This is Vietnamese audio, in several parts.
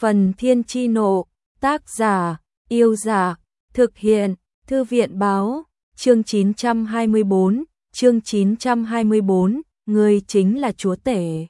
Phần Thiên Chi Nộ, tác giả, Yêu Giả, thực hiện, Thư viện Báo, chương 924, ngươi chính là chúa tể.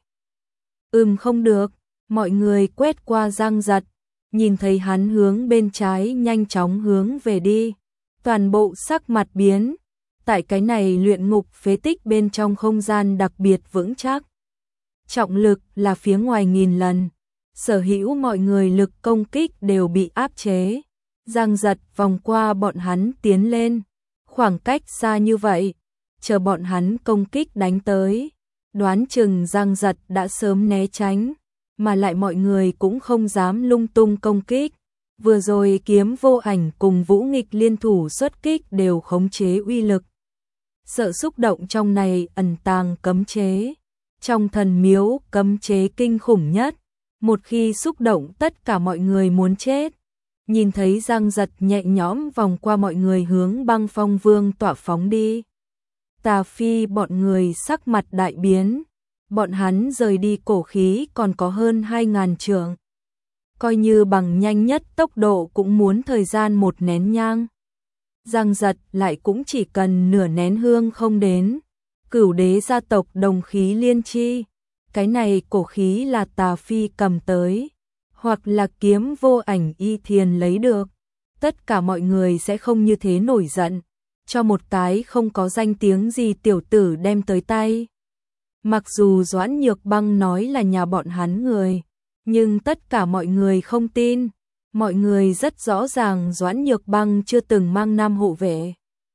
Không được, mọi người quét qua Giang Giật, nhìn thấy hắn hướng bên trái nhanh chóng hướng về đi, toàn bộ sắc mặt biến, tại cái này luyện ngục phế tích bên trong không gian đặc biệt vững chắc. Trọng lực là phía ngoài nghìn lần, sở hữu mọi người lực công kích đều bị áp chế. Giang Giật vòng qua bọn hắn tiến lên, khoảng cách xa như vậy, chờ bọn hắn công kích đánh tới, đoán chừng Giang Giật đã sớm né tránh, mà lại mọi người cũng không dám lung tung công kích. Vừa rồi Kiếm Vô Ảnh cùng Vũ Nghịch liên thủ xuất kích đều khống chế uy lực. Sợ xúc động trong này ẩn tàng cấm chế, trong thần miếu cấm chế kinh khủng nhất, một khi xúc động tất cả mọi người muốn chết. Nhìn thấy Giang Giật nhẹ nhõm vòng qua mọi người hướng Băng Phong Vương tọa phóng đi, Tà Phi bọn người sắc mặt đại biến, bọn hắn rời đi cổ khí còn có hơn 2000 trượng. Coi như bằng nhanh nhất tốc độ cũng muốn thời gian một nén nhang. Giang Giật lại cũng chỉ cần nửa nén hương không đến. Cửu đế gia tộc đồng khí liên chi, cái này cổ khí là Tà Phi cầm tới, hoặc là Kiếm Vô Ảnh Y Thiền lấy được, tất cả mọi người sẽ không như thế nổi giận, cho một cái không có danh tiếng gì tiểu tử đem tới tay. Mặc dù Doãn Nhược Băng nói là nhà bọn hắn người, nhưng tất cả mọi người không tin, mọi người rất rõ ràng Doãn Nhược Băng chưa từng mang nam hộ vệ.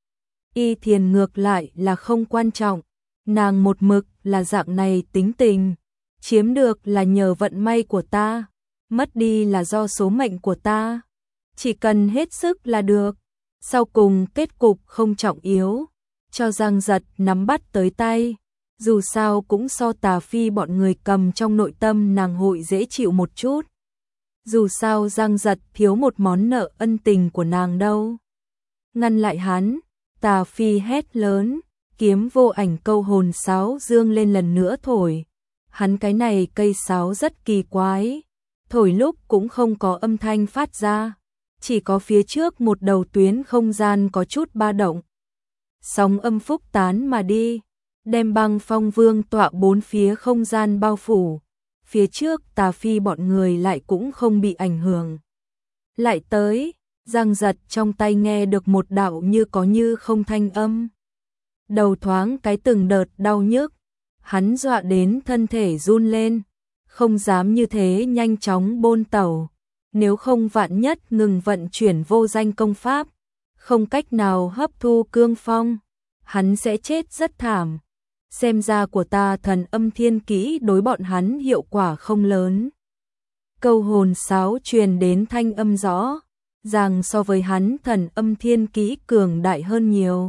Y Thiền ngược lại là không quan trọng, nàng một mực là dạng này tính tình, chiếm được là nhờ vận may của ta, mất đi là do số mệnh của ta, chỉ cần hết sức là được, sau cùng kết cục không trọng yếu, cho Giang Giật nắm bắt tới tay, dù sao cũng so Tà Phi bọn người cầm trong nội tâm nàng hội dễ chịu một chút. Dù sao Giang Giật thiếu một món nợ ân tình của nàng đâu. Ngăn lại hắn, Tà Phi hét lớn, Kiếm Vô Ảnh câu hồn sáo dương lên lần nữa thổi. Hắn cái này cây sáo rất kỳ quái, thổi lúc cũng không có âm thanh phát ra, chỉ có phía trước một đầu tuyến không gian có chút ba động. Sóng âm phúc tán mà đi, đem Băng Phong Vương tọa bốn phía không gian bao phủ. Phía trước Tà Phi bọn người lại cũng không bị ảnh hưởng. Lại tới, Giang Giật trong tay nghe được một đạo như có như không thanh âm. Đầu thoáng cái từng đợt đau nhức, hắn dọa đến thân thể run lên, không dám như thế nhanh chóng bôn tẩu, nếu không vạn nhất ngừng vận chuyển vô danh công pháp, không cách nào hấp thu cương phong, hắn sẽ chết rất thảm. Xem ra của ta thần âm thiên kỹ đối bọn hắn hiệu quả không lớn. Câu hồn sáo truyền đến thanh âm rõ, rằng so với hắn thần âm thiên kỹ cường đại hơn nhiều.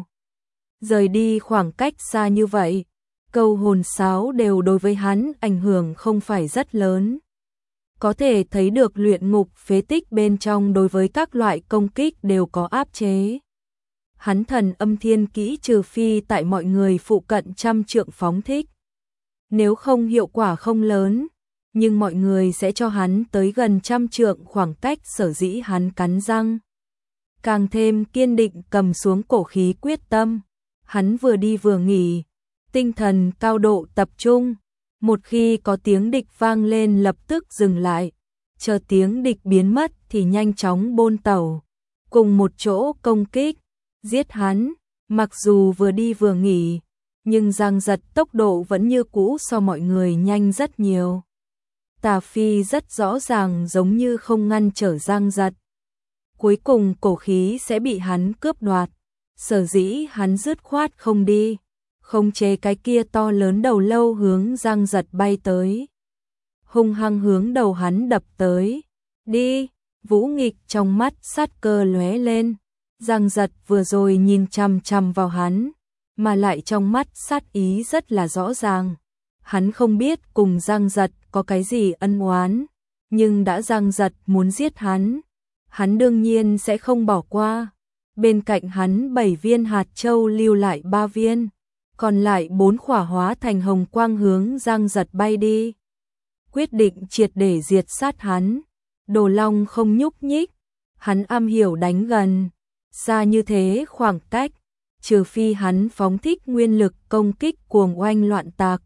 Rời đi khoảng cách xa như vậy, câu hồn sáo đều đối với hắn ảnh hưởng không phải rất lớn. Có thể thấy được luyện ngục phế tích bên trong đối với các loại công kích đều có áp chế. Hắn thần âm thiên kỹ trừ phi tại mọi người phụ cận trăm trượng phóng thích. Nếu không hiệu quả không lớn, nhưng mọi người sẽ cho hắn tới gần trăm trượng khoảng cách, sở dĩ hắn cắn răng. Càng thêm kiên định cầm xuống cổ khí quyết tâm, hắn vừa đi vừa nghỉ, tinh thần cao độ tập trung, một khi có tiếng địch vang lên lập tức dừng lại, chờ tiếng địch biến mất thì nhanh chóng bôn tẩu, cùng một chỗ công kích. Giết hắn, mặc dù vừa đi vừa nghỉ, nhưng Giang Giật tốc độ vẫn như cũ so mọi người nhanh rất nhiều. Tà Phi rất rõ ràng giống như không ngăn trở Giang Giật. Cuối cùng cổ khí sẽ bị hắn cướp đoạt, sở dĩ hắn dứt khoát không đi, khống chế cái kia to lớn đầu lâu hướng Giang Giật bay tới. Hung hăng hướng đầu hắn đập tới. Đi, Vũ Nghịch trong mắt sát cơ lóe lên. Giang Giật vừa rồi nhìn chằm chằm vào hắn, mà lại trong mắt sát ý rất là rõ ràng. Hắn không biết cùng Giang Giật có cái gì ân oán, nhưng đã Giang Giật muốn giết hắn đương nhiên sẽ không bỏ qua. Bên cạnh hắn 7 viên hạt châu lưu lại 3 viên, còn lại 4 khỏa hóa thành hồng quang hướng Giang Giật bay đi. Quyết định triệt để diệt sát hắn. Đồ Long không nhúc nhích, hắn am hiểu đánh gần, xa như thế khoảng cách, trừ phi hắn phóng thích nguyên lực công kích cuồng oanh loạn tạc.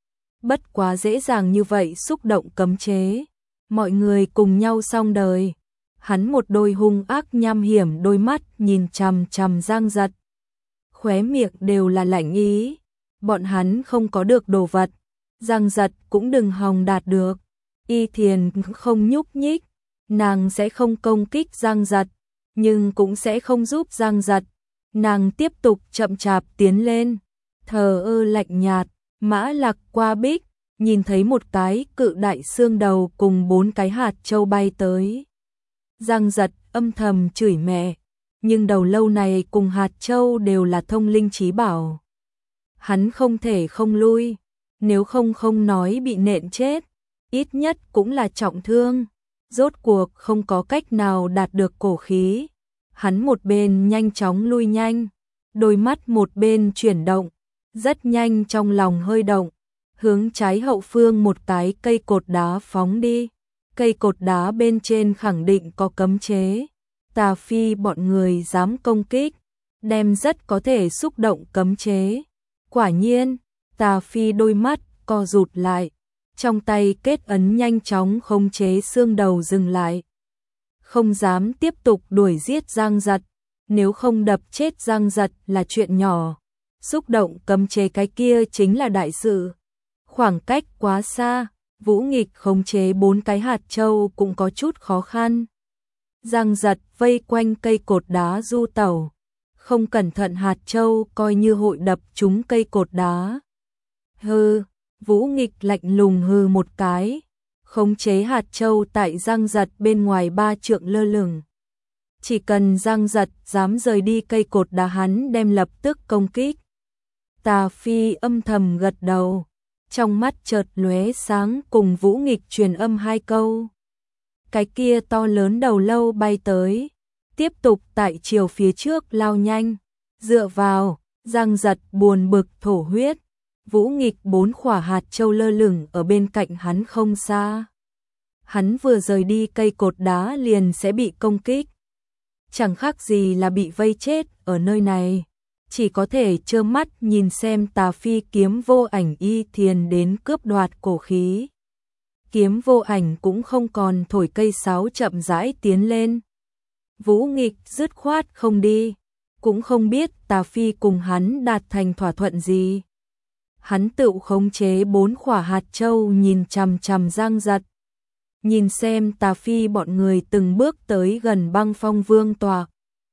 Bất quá dễ dàng như vậy xúc động cấm chế, mọi người cùng nhau xong đời. Hắn một đôi hung ác nham hiểm đôi mắt nhìn chằm chằm Giang Giật. Khóe miệng đều là lạnh ý, bọn hắn không có được đồ vật, Giang Giật cũng đừng hòng đạt được. Y Thiền không nhúc nhích, nàng sẽ không công kích Giang Giật, nhưng cũng sẽ không giúp Giang Giật. Nàng tiếp tục chậm chạp tiến lên, thờ ơ lạnh nhạt. Mã Lạc qua bích, nhìn thấy một cái cự đại xương đầu cùng 4 cái hạt châu bay tới. Giang Giật âm thầm chửi mẹ, nhưng đầu lâu này cùng hạt châu đều là thông linh chí bảo. Hắn không thể không lui, nếu không nói bị nện chết, ít nhất cũng là trọng thương. Rốt cuộc không có cách nào đạt được cổ khí. Hắn một bên nhanh chóng lui nhanh, đôi mắt một bên chuyển động, rất nhanh trong lòng hơi động, hướng trái hậu phương một cái cây cột đá phóng đi. Cây cột đá bên trên khẳng định có cấm chế, Tà Phi bọn người dám công kích, đem rất có thể xúc động cấm chế. Quả nhiên, Tà Phi đôi mắt co rụt lại, trong tay kết ấn nhanh chóng khống chế xương đầu dừng lại. Không dám tiếp tục đuổi giết Giang Giật, nếu không đập chết Giang Giật là chuyện nhỏ, xúc động cấm chế cái kia chính là đại sự. Khoảng cách quá xa, Vũ Nghịch khống chế 4 cái hạt châu cũng có chút khó khăn. Giang Giật vây quanh cây cột đá du tẩu, không cẩn thận hạt châu coi như hội đập trúng cây cột đá. Hừ, Vũ Nghịch lạnh lùng hừ một cái, khống chế hạt châu tại Giang Giật bên ngoài 3 trượng lơ lửng. Chỉ cần Giang Giật dám rời đi cây cột đá hắn đem lập tức công kích. Tà Phi âm thầm gật đầu, trong mắt chợt lóe sáng cùng Vũ Nghịch truyền âm 2 câu. Cái kia to lớn đầu lâu bay tới, tiếp tục tại chiều phía trước lao nhanh, dựa vào, Giang Giật buồn bực thổ huyết. Vũ Nghịch 4 quả hạt châu lơ lửng ở bên cạnh hắn không xa. Hắn vừa rời đi cây cột đá liền sẽ bị công kích. Chẳng khác gì là bị vây chết ở nơi này. Chỉ có thể trơ mắt nhìn xem Tà Phi kiếm vô ảnh Y Thiền đến cướp đoạt cổ khí. Kiếm vô ảnh cũng không còn thổi cây sáo chậm rãi tiến lên. Vũ Nghịch dứt khoát không đi, cũng không biết Tà Phi cùng hắn đạt thành thỏa thuận gì. Hắn tự khống chế 4 quả hạt châu nhìn chằm chằm Giang Giật. Nhìn xem Tà Phi bọn người từng bước tới gần Băng Phong Vương tọa.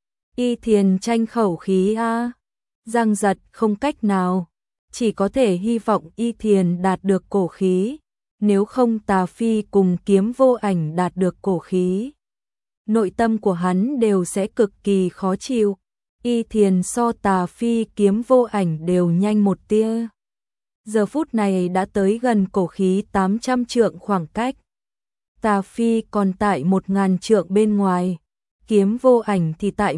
Y Thiền tranh khẩu khí a. Giang Giật không cách nào, chỉ có thể hy vọng Y Thiền đạt được cổ khí, nếu không Tà Phi cùng kiếm vô ảnh đạt được cổ khí. Nội tâm của hắn đều sẽ cực kỳ khó chịu. Y Thiền so Tà Phi kiếm vô ảnh đều nhanh một tia. Giờ phút này đã tới gần cổ khí 800 trượng khoảng cách. Tà Phi còn tại 1000 trượng bên ngoài, kiếm vô ảnh thì tại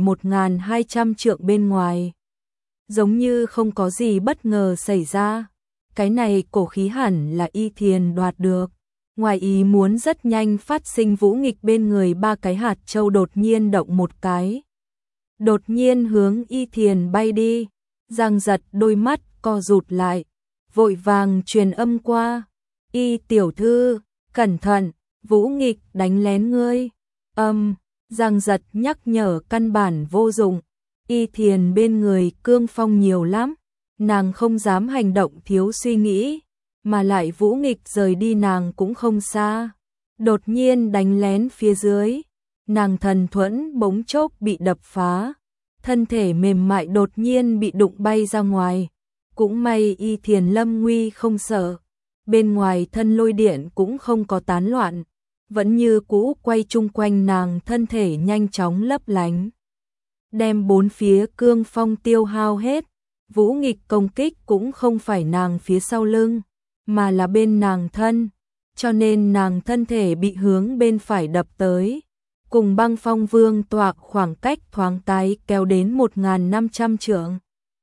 1200 trượng bên ngoài. Giống như không có gì bất ngờ xảy ra. Cái này cổ khí hẳn là Y Thiền đoạt được. Ngoài ý muốn rất nhanh phát sinh. Vũ Nghịch bên người 3 cái hạt châu đột nhiên động một cái, đột nhiên hướng Y Thiền bay đi. Giang Giật đôi mắt co rụt lại, vội vàng truyền âm qua. Y tiểu thư, cẩn thận, Vũ Nghịch đánh lén ngươi. Giang Giật nhắc nhở căn bản vô dụng. Y Thiền bên người cương phong nhiều lắm, nàng không dám hành động thiếu suy nghĩ, mà lại Vũ Nghịch rời đi nàng cũng không xa. Đột nhiên đánh lén phía dưới, nàng thần thuẫn bỗng chốc bị đập phá, thân thể mềm mại đột nhiên bị đụng bay ra ngoài. Cũng may Y Thiền lâm nguy không sợ, bên ngoài thân lôi điện cũng không có tán loạn, vẫn như cũ quay chung quanh nàng, thân thể nhanh chóng lấp lánh, đem 4 phía cương phong tiêu hao hết. Vũ Nghịch công kích cũng không phải nàng phía sau lưng, mà là bên nàng thân, cho nên nàng thân thể bị hướng bên phải đập tới, cùng Băng Phong Vương tọa khoảng cách thoáng cái kéo đến 1500 trượng.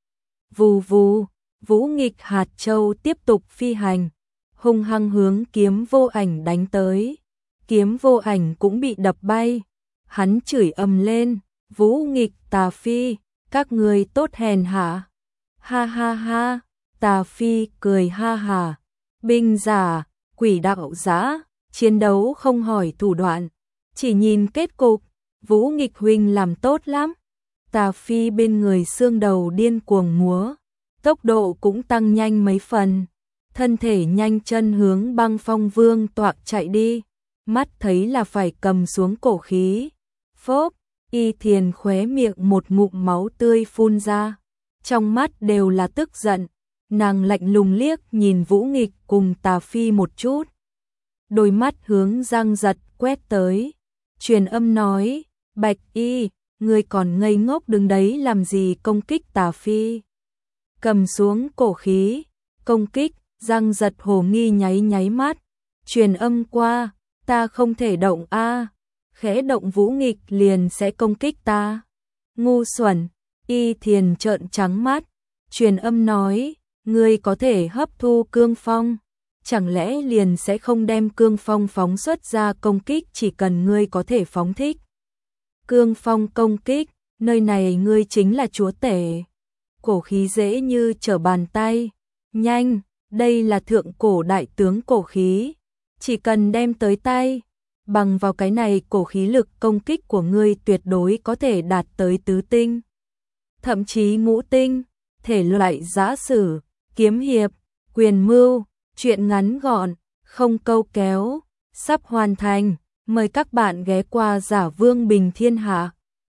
Vù vù, Vũ Nghịch hạt châu tiếp tục phi hành, hung hăng hướng kiếm vô ảnh đánh tới. kiếm vô ảnh cũng bị đập bay. Hắn chửi ầm lên, Vũ Nghịch, Tà Phi, các ngươi tốt hèn hạ. Ha ha ha, Tà Phi cười ha hà. Binh giả, quỷ đạo giả, chiến đấu không hỏi thủ đoạn, chỉ nhìn kết cục. Vũ Nghịch huynh làm tốt lắm. Tà Phi bên người xương đầu điên cuồng múa, tốc độ cũng tăng nhanh mấy phần, thân thể nhanh chân hướng Băng Phong Vương tọa chạy đi, mắt thấy là phải cầm xuống cổ khí. Phốp, Y Thiền khóe miệng một ngụm máu tươi phun ra, trong mắt đều là tức giận, nàng lạnh lùng liếc nhìn Vũ Nghịch cùng Tà Phi một chút, đôi mắt hướng Giang Giật quét tới, truyền âm nói, Bạch Y, ngươi còn ngây ngốc đứng đấy làm gì, công kích Tà Phi. Cầm xuống cổ khí, công kích. Giang Giật hồ nghi nháy mắt, truyền âm qua, ta không thể động a, khẽ động Vũ Nghịch liền sẽ công kích ta. Ngu xuẩn. Y Thiền trợn trắng mắt, truyền âm nói, ngươi có thể hấp thu cương phong, chẳng lẽ liền sẽ không đem cương phong phóng xuất ra công kích, chỉ cần ngươi có thể phóng thích cương phong công kích, nơi này ngươi chính là chúa tể. Cổ khí dễ như trở bàn tay, nhanh, đây là thượng cổ đại tướng cổ khí, chỉ cần đem tới tay, bằng vào cái này cổ khí lực công kích của ngươi tuyệt đối có thể đạt tới tứ tinh, thậm chí ngũ tinh. Thể loại giã sử, kiếm hiệp, quyền mưu, truyện ngắn gọn, không câu kéo, sắp hoàn thành. Mời các bạn ghé qua Giả Vương Bình Thiên Hạ.